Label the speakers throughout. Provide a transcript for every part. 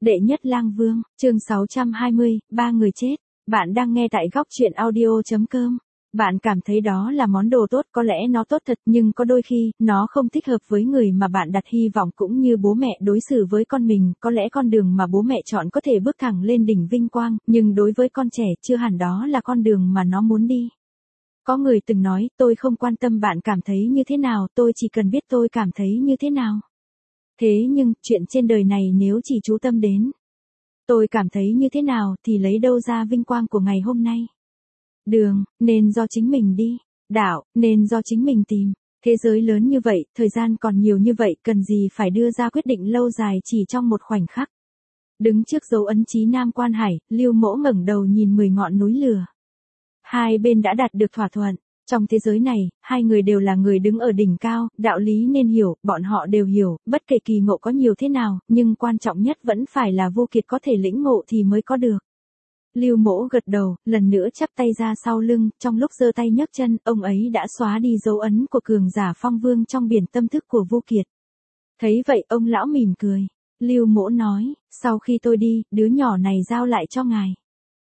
Speaker 1: Đệ nhất lang vương, chương 620, ba người chết. Bạn đang nghe tại góc truyện audio.com. Bạn cảm thấy đó là món đồ tốt, có lẽ nó tốt thật, nhưng có đôi khi, nó không thích hợp với người mà bạn đặt hy vọng, cũng như bố mẹ đối xử với con mình. Có lẽ con đường mà bố mẹ chọn có thể bước thẳng lên đỉnh vinh quang, nhưng đối với con trẻ chưa hẳn đó là con đường mà nó muốn đi. Có người từng nói, tôi không quan tâm bạn cảm thấy như thế nào, tôi chỉ cần biết tôi cảm thấy như thế nào. Thế nhưng, chuyện trên đời này nếu chỉ chú tâm đến tôi cảm thấy như thế nào thì lấy đâu ra vinh quang của ngày hôm nay. Đường, nên do chính mình đi. Đạo, nên do chính mình tìm. Thế giới lớn như vậy, thời gian còn nhiều như vậy, cần gì phải đưa ra quyết định lâu dài chỉ trong một khoảnh khắc. Đứng trước dấu ấn Chí Nam Quan Hải, Lưu Mỗ ngẩng đầu nhìn 10 ngọn núi lửa. Hai bên đã đạt được thỏa thuận. Trong thế giới này, hai người đều là người đứng ở đỉnh cao, đạo lý nên hiểu, bọn họ đều hiểu, bất kể kỳ ngộ có nhiều thế nào, nhưng quan trọng nhất vẫn phải là Vô Kiệt có thể lĩnh ngộ thì mới có được. Lưu Mỗ gật đầu, lần nữa chắp tay ra sau lưng, trong lúc giơ tay nhấc chân, ông ấy đã xóa đi dấu ấn của cường giả phong vương trong biển tâm thức của Vô Kiệt. Thấy vậy ông lão mỉm cười. Lưu Mỗ nói, sau khi tôi đi, đứa nhỏ này giao lại cho ngài.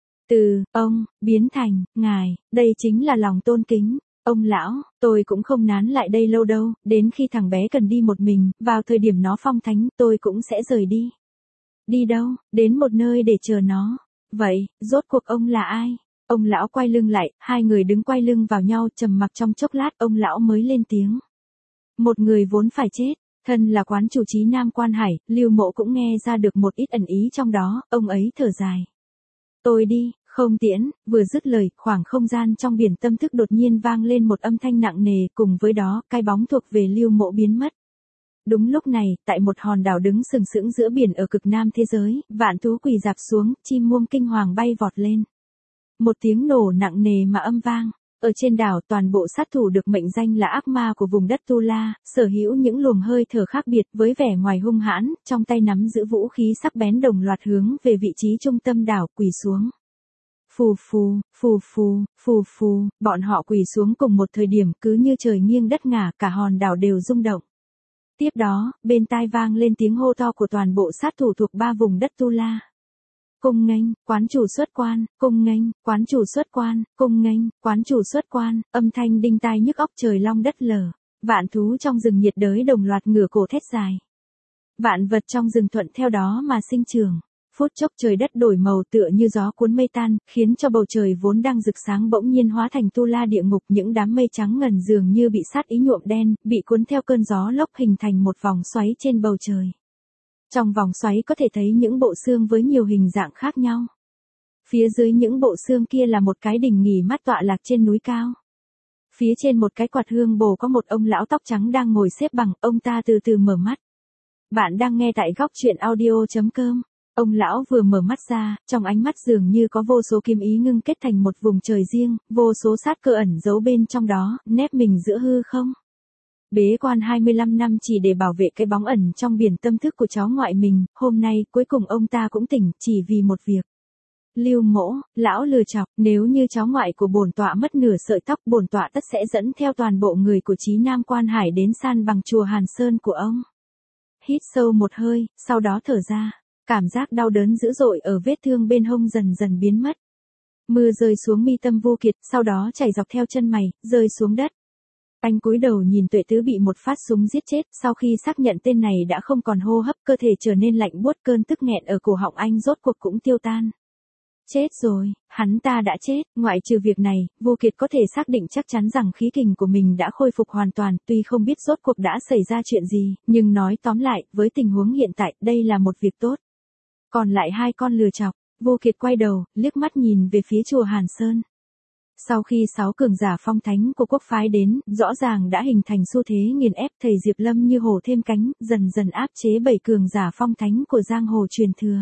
Speaker 1: Từ ông biến thành ngài, đây chính là lòng tôn kính. Ông lão, tôi cũng không nán lại đây lâu đâu, đến khi thằng bé cần đi một mình, vào thời điểm nó phong thánh, tôi cũng sẽ rời đi. Đi đâu? Đến một nơi để chờ nó. Vậy, rốt cuộc ông là ai? Ông lão quay lưng lại, hai người đứng quay lưng vào nhau, trầm mặc trong chốc lát, ông lão mới lên tiếng. Một người vốn phải chết. Thân là quán chủ Chí Nam Quan Hải, Lưu Mỗ cũng nghe ra được một ít ẩn ý trong đó, ông ấy thở dài. Tôi đi, không tiễn, vừa dứt lời, khoảng không gian trong biển tâm thức đột nhiên vang lên một âm thanh nặng nề, cùng với đó, cái bóng thuộc về Lưu Mỗ biến mất. Đúng lúc này, tại một hòn đảo đứng sừng sững giữa biển ở cực nam thế giới, vạn thú quỳ dạp xuống, chim muông kinh hoàng bay vọt lên. Một tiếng nổ nặng nề mà âm vang. Ở trên đảo, toàn bộ sát thủ được mệnh danh là ác ma của vùng đất Tu La, sở hữu những luồng hơi thở khác biệt với vẻ ngoài hung hãn, trong tay nắm giữ vũ khí sắc bén đồng loạt hướng về vị trí trung tâm đảo, quỳ xuống. Phù phù, phù phù, phù phù, bọn họ quỳ xuống cùng một thời điểm, cứ như trời nghiêng đất ngả, cả hòn đảo đều rung động. Tiếp đó, bên tai vang lên tiếng hô to của toàn bộ sát thủ thuộc ba vùng đất Tu La. Cung nghênh, quán chủ xuất quan, cung nghênh, quán chủ xuất quan, cung nghênh, quán chủ xuất quan, âm thanh đinh tai nhức óc, trời long đất lở. Vạn thú trong rừng nhiệt đới đồng loạt ngửa cổ thét dài. Vạn vật trong rừng thuận theo đó mà sinh trưởng. Phút chốc trời đất đổi màu tựa như gió cuốn mây tan, khiến cho bầu trời vốn đang rực sáng bỗng nhiên hóa thành Tu La địa ngục, những đám mây trắng ngần dường như bị sát ý nhuộm đen, bị cuốn theo cơn gió lốc hình thành một vòng xoáy trên bầu trời. Trong vòng xoáy có thể thấy những bộ xương với nhiều hình dạng khác nhau. Phía dưới những bộ xương kia là một cái đỉnh nghỉ mát tọa lạc trên núi cao. Phía trên một cái quạt hương bồ có một ông lão tóc trắng đang ngồi xếp bằng, ông ta từ từ mở mắt. Bạn đang nghe tại góc truyện audio.com. Ông lão vừa mở mắt ra, trong ánh mắt dường như có vô số kim ý ngưng kết thành một vùng trời riêng, vô số sát cơ ẩn giấu bên trong đó, nép mình giữa hư không. Bế quan 25 năm chỉ để bảo vệ cái bóng ẩn trong biển tâm thức của cháu ngoại mình, hôm nay cuối cùng ông ta cũng tỉnh, chỉ vì một việc. Lưu Mỗ, lão lừa chọc, nếu như cháu ngoại của bổn tọa mất nửa sợi tóc, bổn tọa tất sẽ dẫn theo toàn bộ người của Chí Nam Quan Hải đến san bằng chùa Hàn Sơn của ông. Hít sâu một hơi, sau đó thở ra, cảm giác đau đớn dữ dội ở vết thương bên hông dần dần biến mất. Mưa rơi xuống mi tâm Vô Kiệt, sau đó chảy dọc theo chân mày, rơi xuống đất. Anh cúi đầu nhìn Tuệ Tứ bị một phát súng giết chết, sau khi xác nhận tên này đã không còn hô hấp, cơ thể trở nên lạnh buốt, cơn tức nghẹn ở cổ họng anh rốt cuộc cũng tiêu tan. Chết rồi, hắn ta đã chết, ngoại trừ việc này, Vô Kiệt có thể xác định chắc chắn rằng khí kình của mình đã khôi phục hoàn toàn, tuy không biết rốt cuộc đã xảy ra chuyện gì, nhưng nói tóm lại, với tình huống hiện tại, đây là một việc tốt. Còn lại hai con lừa chọc, Vô Kiệt quay đầu, liếc mắt nhìn về phía chùa Hàn Sơn. Sau khi 6 cường giả phong thánh của quốc phái đến, rõ ràng đã hình thành xu thế nghiền ép, thầy Diệp Lâm như hổ thêm cánh, dần dần áp chế 7 cường giả phong thánh của giang hồ truyền thừa.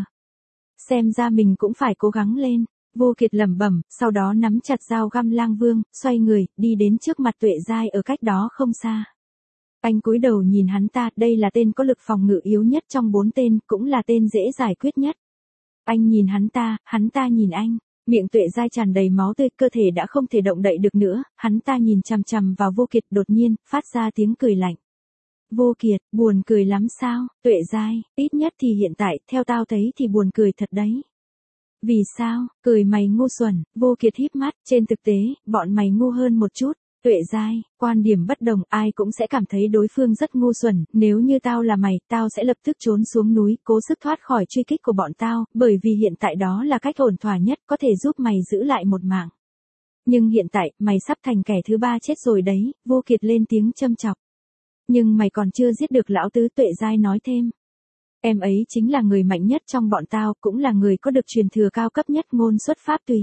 Speaker 1: Xem ra mình cũng phải cố gắng lên, Vô Kiệt lẩm bẩm, sau đó nắm chặt dao găm lang vương, xoay người, đi đến trước mặt Tuệ Giai ở cách đó không xa. Anh cúi đầu nhìn hắn ta, đây là tên có lực phòng ngự yếu nhất trong 4 tên, cũng là tên dễ giải quyết nhất. Anh nhìn hắn ta nhìn anh. Miệng Tuệ Giai tràn đầy máu tươi, cơ thể đã không thể động đậy được nữa, hắn ta nhìn chằm chằm vào Vô Kiệt, đột nhiên, phát ra tiếng cười lạnh. Vô Kiệt, buồn cười lắm sao, Tuệ Giai, ít nhất thì hiện tại, theo tao thấy thì buồn cười thật đấy. Vì sao, cười mày ngu xuẩn, Vô Kiệt híp mắt, trên thực tế, bọn mày ngu hơn một chút. Tuệ Giai, quan điểm bất đồng, ai cũng sẽ cảm thấy đối phương rất ngu xuẩn, nếu như tao là mày, tao sẽ lập tức trốn xuống núi, cố sức thoát khỏi truy kích của bọn tao, bởi vì hiện tại đó là cách ổn thỏa nhất, có thể giúp mày giữ lại một mạng. Nhưng hiện tại, mày sắp thành kẻ thứ ba chết rồi đấy, Vô Kiệt lên tiếng châm chọc. Nhưng mày còn chưa giết được lão tứ, Tuệ Giai nói thêm. Em ấy chính là người mạnh nhất trong bọn tao, cũng là người có được truyền thừa cao cấp nhất, ngôn xuất pháp tùy.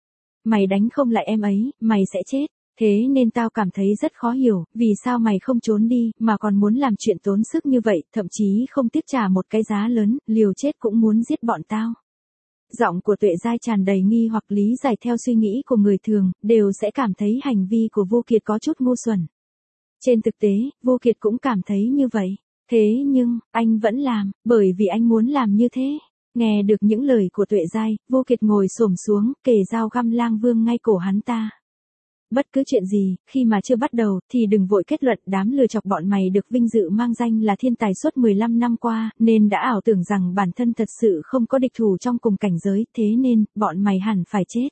Speaker 1: Mày đánh không lại em ấy, mày sẽ chết. Thế nên tao cảm thấy rất khó hiểu, vì sao mày không trốn đi, mà còn muốn làm chuyện tốn sức như vậy, thậm chí không tiếc trả một cái giá lớn, liều chết cũng muốn giết bọn tao. Giọng của Tuệ Giai tràn đầy nghi hoặc lý giải theo suy nghĩ của người thường, đều sẽ cảm thấy hành vi của Vô Kiệt có chút ngu xuẩn. Trên thực tế, Vô Kiệt cũng cảm thấy như vậy. Thế nhưng, anh vẫn làm, bởi vì anh muốn làm như thế. Nghe được những lời của Tuệ Giai, Vô Kiệt ngồi xổm xuống, kề dao găm Lang Vương ngay cổ hắn ta. Bất cứ chuyện gì, khi mà chưa bắt đầu, thì đừng vội kết luận. Đám lừa chọc bọn mày được vinh dự mang danh là thiên tài suốt 15 năm qua, nên đã ảo tưởng rằng bản thân thật sự không có địch thủ trong cùng cảnh giới, thế nên, bọn mày hẳn phải chết.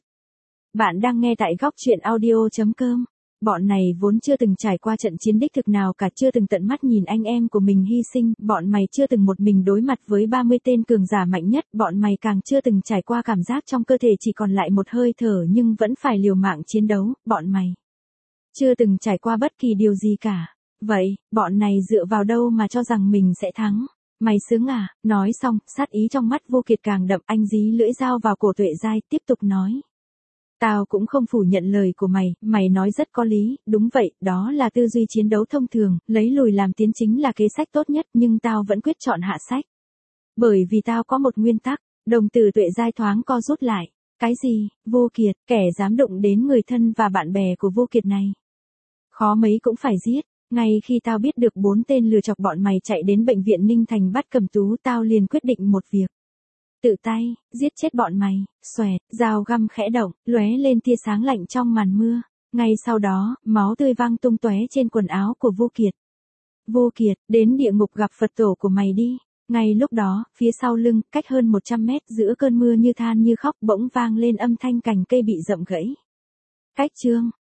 Speaker 1: Bạn đang nghe tại góc truyện audio.com. Bọn này vốn chưa từng trải qua trận chiến đích thực nào cả, chưa từng tận mắt nhìn anh em của mình hy sinh, bọn mày chưa từng một mình đối mặt với 30 tên cường giả mạnh nhất, bọn mày càng chưa từng trải qua cảm giác trong cơ thể chỉ còn lại một hơi thở nhưng vẫn phải liều mạng chiến đấu, bọn mày chưa từng trải qua bất kỳ điều gì cả. Vậy, bọn này dựa vào đâu mà cho rằng mình sẽ thắng? Mày sướng à? Nói xong, sát ý trong mắt Vô Kiệt càng đậm, anh dí lưỡi dao vào cổ Tuệ Giai, tiếp tục nói. Tao cũng không phủ nhận lời của mày, mày nói rất có lý, đúng vậy, đó là tư duy chiến đấu thông thường, lấy lùi làm tiến chính là kế sách tốt nhất, nhưng tao vẫn quyết chọn hạ sách. Bởi vì tao có một nguyên tắc, đồng tử Tuệ Giai thoáng co rút lại. Cái gì, Vô Kiệt, kẻ dám đụng đến người thân và bạn bè của Vô Kiệt này. Khó mấy cũng phải giết, ngay khi tao biết được 4 tên lừa chọc bọn mày chạy đến bệnh viện Ninh Thành bắt Cẩm Tú, tao liền quyết định một việc. Tự tay, giết chết bọn mày, xoẹt, dao găm khẽ động, lóe lên tia sáng lạnh trong màn mưa. Ngay sau đó, máu tươi văng tung tóe trên quần áo của Vô Kiệt. Vô Kiệt, đến địa ngục gặp Phật tổ của mày đi. Ngay lúc đó, phía sau lưng, cách hơn 100 mét giữa cơn mưa như than như khóc bỗng vang lên âm thanh cành cây bị rậm gãy. Cách chương